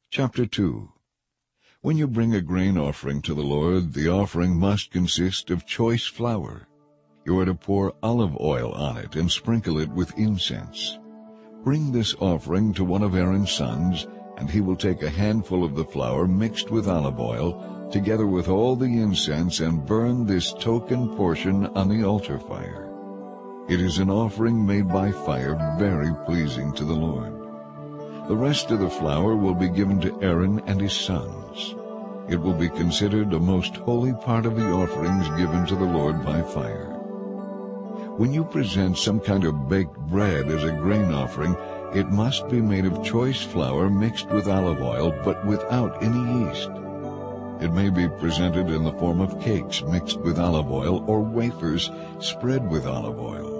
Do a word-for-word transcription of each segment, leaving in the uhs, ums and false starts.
Chapter two. When you bring a grain offering to the Lord, the offering must consist of choice flour. You are to pour olive oil on it and sprinkle it with incense. Bring this offering to one of Aaron's sons, and he will take a handful of the flour mixed with olive oil, together with all the incense, and burn this token portion on the altar fire. It is an offering made by fire, very pleasing to the Lord. The rest of the flour will be given to Aaron and his sons. It will be considered a most holy part of the offerings given to the Lord by fire. When you present some kind of baked bread as a grain offering, it must be made of choice flour mixed with olive oil, but without any yeast. It may be presented in the form of cakes mixed with olive oil or wafers spread with olive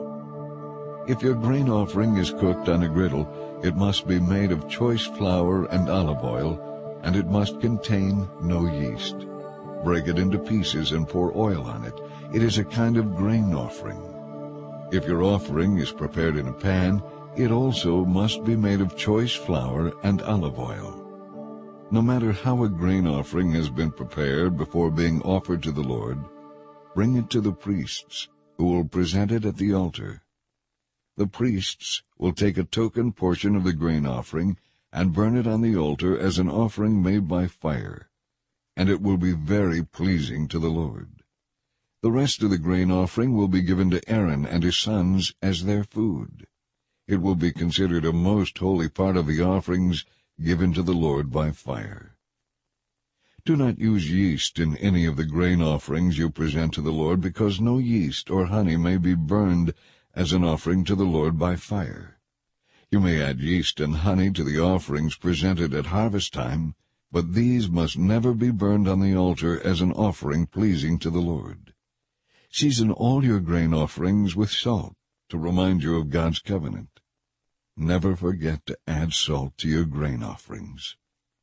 oil. If your grain offering is cooked on a griddle, it must be made of choice flour and olive oil, and it must contain no yeast. Break it into pieces and pour oil on it. It is a kind of grain offering. If your offering is prepared in a pan, it also must be made of choice flour and olive oil. No matter how a grain offering has been prepared before being offered to the Lord, bring it to the priests, who will present it at the altar. The priests will take a token portion of the grain offering and burn it on the altar as an offering made by fire, and it will be very pleasing to the Lord. The rest of the grain offering will be given to Aaron and his sons as their food. It will be considered a most holy part of the offerings given to the Lord by fire. Do not use yeast in any of the grain offerings you present to the Lord, because no yeast or honey may be burned as an offering to the Lord by fire. You may add yeast and honey to the offerings presented at harvest time, but these must never be burned on the altar as an offering pleasing to the Lord. Season all your grain offerings with salt to remind you of God's covenant. Never forget to add salt to your grain offerings.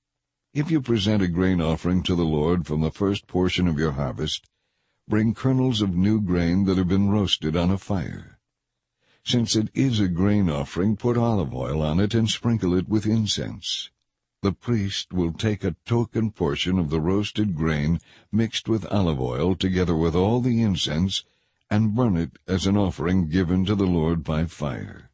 If you present a grain offering to the Lord from the first portion of your harvest, bring kernels of new grain that have been roasted on a fire. Since it is a grain offering, put olive oil on it and sprinkle it with incense. The priest will take a token portion of the roasted grain mixed with olive oil, together with all the incense, and burn it as an offering given to the Lord by fire.